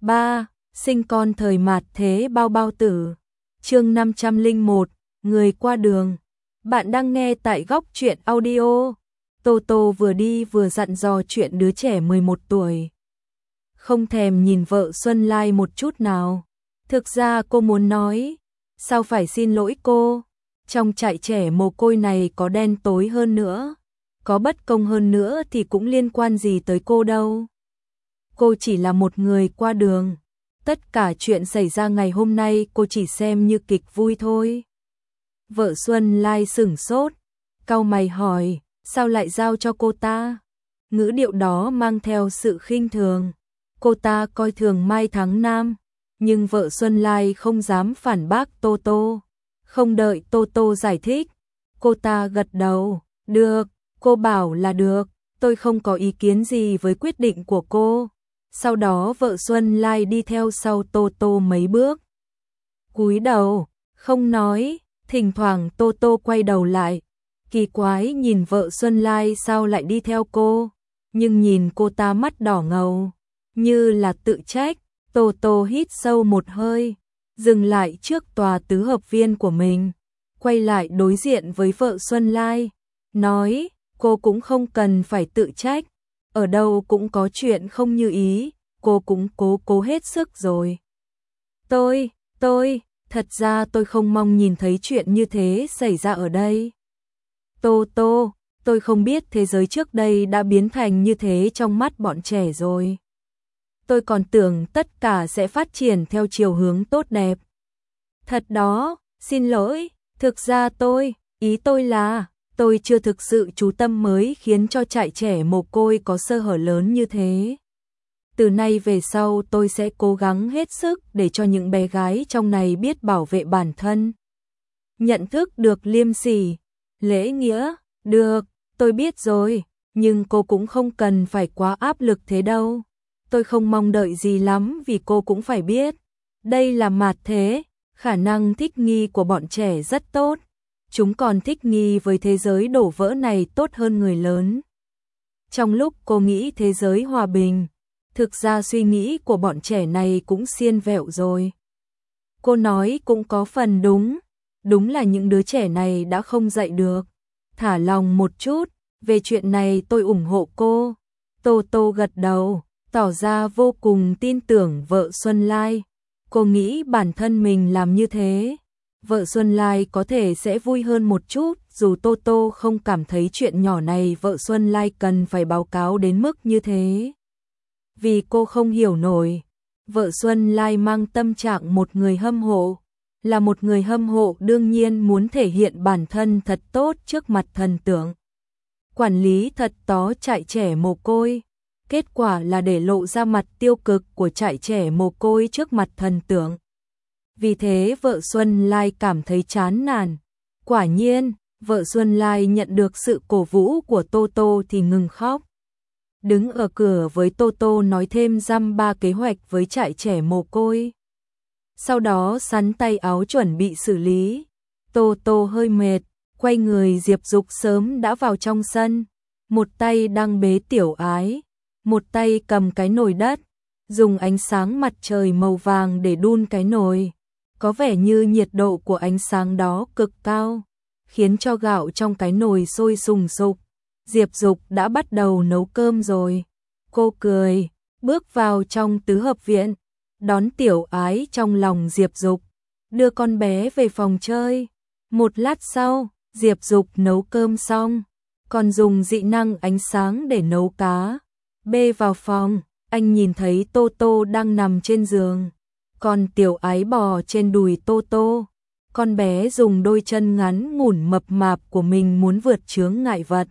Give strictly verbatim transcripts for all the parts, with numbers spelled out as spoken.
ba. Sinh con thời mạt thế bao bao tử. Chương năm trăm lẻ một, người qua đường. Bạn đang nghe tại Góc Truyện Audio. Tô Tô vừa đi vừa dặn dò chuyện đứa trẻ mười một tuổi. Không thèm nhìn vợ Xuân Lai một chút nào. Thực ra cô muốn nói, sao phải xin lỗi cô? Trong trại trẻ mồ côi này có đen tối hơn nữa, có bất công hơn nữa thì cũng liên quan gì tới cô đâu. Cô chỉ là một người qua đường. Tất cả chuyện xảy ra ngày hôm nay cô chỉ xem như kịch vui thôi. Vợ Xuân Lai sửng sốt, cau mày hỏi, sao lại giao cho cô ta? Ngữ điệu đó mang theo sự khinh thường. Cô ta coi thường Mai Thắng Nam, nhưng vợ Xuân Lai không dám phản bác Tô Tô. Không đợi Tô Tô giải thích, cô ta gật đầu, được, cô bảo là được, tôi không có ý kiến gì với quyết định của cô. Sau đó vợ Xuân Lai đi theo sau Tô Tô mấy bước. Cúi đầu, không nói, thỉnh thoảng Tô Tô quay đầu lại. Kỳ quái nhìn vợ Xuân Lai sao lại đi theo cô, nhưng nhìn cô ta mắt đỏ ngầu, như là tự trách. Tô Tô hít sâu một hơi, dừng lại trước tòa tứ hợp viên của mình, quay lại đối diện với vợ Xuân Lai, nói, cô cũng không cần phải tự trách. Ở đâu cũng có chuyện không như ý, cô cũng cố cố hết sức rồi. Tôi, tôi, thật ra tôi không mong nhìn thấy chuyện như thế xảy ra ở đây. Tô Tô, tôi không biết thế giới trước đây đã biến thành như thế trong mắt bọn trẻ rồi. Tôi còn tưởng tất cả sẽ phát triển theo chiều hướng tốt đẹp. Thật đó, xin lỗi, thực ra tôi, ý tôi là, tôi chưa thực sự chú tâm mới khiến cho trại trẻ mồ côi có sơ hở lớn như thế. Từ nay về sau tôi sẽ cố gắng hết sức để cho những bé gái trong này biết bảo vệ bản thân. Nhận thức được liêm sỉ, lễ nghĩa, được, tôi biết rồi, nhưng cô cũng không cần phải quá áp lực thế đâu. Tôi không mong đợi gì lắm vì cô cũng phải biết. Đây là mạt thế, khả năng thích nghi của bọn trẻ rất tốt. Chúng còn thích nghi với thế giới đổ vỡ này tốt hơn người lớn. Trong lúc cô nghĩ thế giới hòa bình, thực ra suy nghĩ của bọn trẻ này cũng xiên vẹo rồi. Cô nói cũng có phần đúng, đúng là những đứa trẻ này đã không dạy được. Thả lòng một chút, về chuyện này tôi ủng hộ cô. Tô Tô gật đầu, tỏ ra vô cùng tin tưởng vợ Xuân Lai. Cô nghĩ bản thân mình làm như thế, vợ Xuân Lai có thể sẽ vui hơn một chút, dù Tô Tô không cảm thấy chuyện nhỏ này vợ Xuân Lai cần phải báo cáo đến mức như thế. Vì cô không hiểu nổi, vợ Xuân Lai mang tâm trạng một người hâm mộ, là một người hâm mộ đương nhiên muốn thể hiện bản thân thật tốt trước mặt thần tượng. Quản lý thật tó trại trẻ mồ côi, kết quả là để lộ ra mặt tiêu cực của trại trẻ mồ côi trước mặt thần tượng. Vì thế vợ Xuân Lai cảm thấy chán nản. Quả nhiên, vợ Xuân Lai nhận được sự cổ vũ của Tô Tô thì ngừng khóc. Đứng ở cửa với Tô Tô nói thêm dăm ba kế hoạch với trại trẻ mồ côi. Sau đó sắn tay áo chuẩn bị xử lý. Tô Tô hơi mệt, quay người Diệp Dục sớm đã vào trong sân. Một tay đang bế Tiểu Ái, một tay cầm cái nồi đất, dùng ánh sáng mặt trời màu vàng để đun cái nồi. Có vẻ như nhiệt độ của ánh sáng đó cực cao, khiến cho gạo trong cái nồi sôi sùng sục. Diệp Dục đã bắt đầu nấu cơm rồi. Cô cười, bước vào trong tứ hợp viện, đón Tiểu Ái trong lòng Diệp Dục, đưa con bé về phòng chơi. Một lát sau, Diệp Dục nấu cơm xong, còn dùng dị năng ánh sáng để nấu cá. Bê vào phòng, anh nhìn thấy Tô Tô đang nằm trên giường, còn Tiểu Ái bò trên đùi Tô Tô. Con bé dùng đôi chân ngắn ngủn mập mạp của mình muốn vượt chướng ngại vật.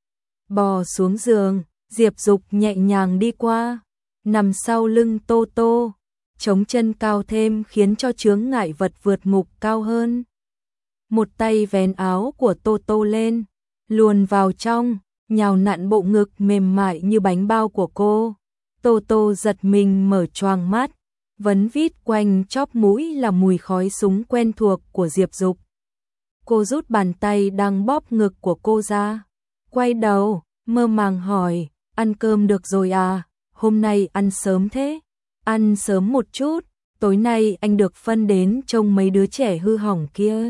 Bò xuống giường, Diệp Dục nhẹ nhàng đi qua, nằm sau lưng Tô Tô, chống chân cao thêm khiến cho chướng ngại vật vượt ngục cao hơn. Một tay vén áo của Tô Tô lên, luồn vào trong, nhào nặn bộ ngực mềm mại như bánh bao của cô. Tô Tô giật mình mở choàng mắt, vấn vít quanh chóp mũi là mùi khói súng quen thuộc của Diệp Dục. Cô rút bàn tay đang bóp ngực của cô ra, quay đầu, mơ màng hỏi, ăn cơm được rồi à, hôm nay ăn sớm thế. ăn sớm một chút, tối nay anh được phân đến trông mấy đứa trẻ hư hỏng kia.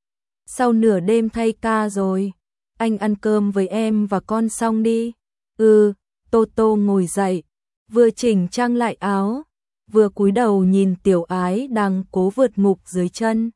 Sau nửa đêm thay ca rồi, anh ăn cơm với em và con xong đi. Ừ, Tô Tô ngồi dậy, vừa chỉnh trang lại áo, vừa cúi đầu nhìn Tiểu Ái đang cố vượt ngục dưới chân.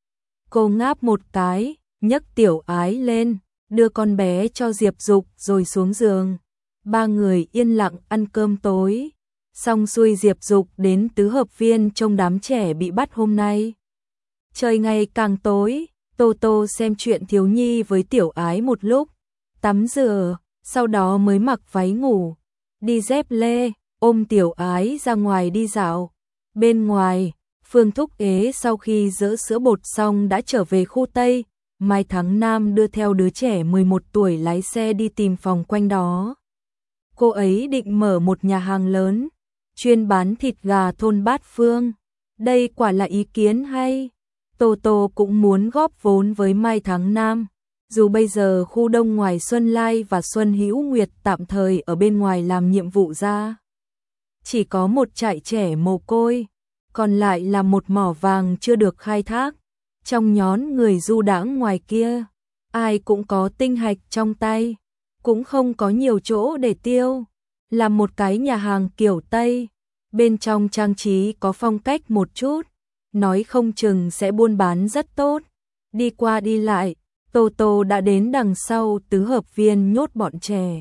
Cô ngáp một cái, nhấc Tiểu Ái lên, đưa con bé cho Diệp Dục rồi xuống giường. Ba người yên lặng ăn cơm tối, xong xuôi Diệp Dục đến tứ hợp viên trông đám trẻ bị bắt hôm nay. Trời ngày càng tối, Tô Tô xem chuyện thiếu nhi với Tiểu Ái một lúc, tắm rửa, sau đó mới mặc váy ngủ, đi dép lê, ôm Tiểu Ái ra ngoài đi dạo. Bên ngoài, Phương Thúc Ế sau khi dỡ sữa bột xong đã trở về khu Tây, Mai Thắng Nam đưa theo đứa trẻ mười một tuổi lái xe đi tìm phòng quanh đó. Cô ấy định mở một nhà hàng lớn, chuyên bán thịt gà thôn Bát Phương. Đây quả là ý kiến hay. Tô Tô cũng muốn góp vốn với Mai Thắng Nam. Dù bây giờ khu đông ngoài Xuân Lai và Xuân Hữu Nguyệt tạm thời ở bên ngoài làm nhiệm vụ ra, chỉ có một trại trẻ mồ côi, còn lại là một mỏ vàng chưa được khai thác. Trong nhóm người du đãng ngoài kia, ai cũng có tinh hạch trong tay, cũng không có nhiều chỗ để tiêu. Làm một cái nhà hàng kiểu Tây, bên trong trang trí có phong cách một chút, nói không chừng sẽ buôn bán rất tốt. Đi qua đi lại, Tô Tô đã đến đằng sau tứ hợp viên nhốt bọn trẻ.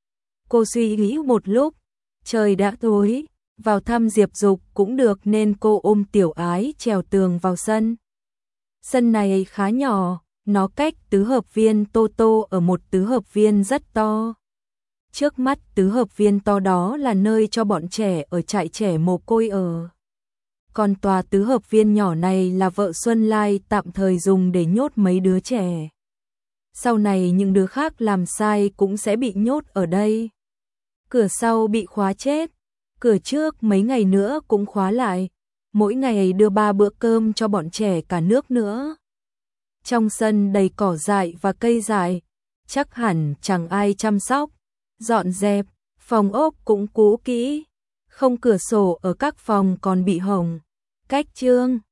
Cô suy nghĩ một lúc, trời đã tối, vào thăm Diệp Dục cũng được nên cô ôm Tiểu Ái trèo tường vào sân. Sân này khá nhỏ, nó cách tứ hợp viên Tô Tô ở một tứ hợp viên rất to. Trước mắt tứ hợp viên to đó là nơi cho bọn trẻ ở trại trẻ mồ côi ở. Còn tòa tứ hợp viên nhỏ này là vợ Xuân Lai tạm thời dùng để nhốt mấy đứa trẻ. Sau này những đứa khác làm sai cũng sẽ bị nhốt ở đây. Cửa sau bị khóa chết, cửa trước mấy ngày nữa cũng khóa lại. Mỗi ngày đưa ba bữa cơm cho bọn trẻ cả nước nữa. Trong sân đầy cỏ dại và cây dại, chắc hẳn chẳng ai chăm sóc, dọn dẹp, phòng ốc cũng cũ kỹ, không cửa sổ ở các phòng còn bị hỏng. Cách chương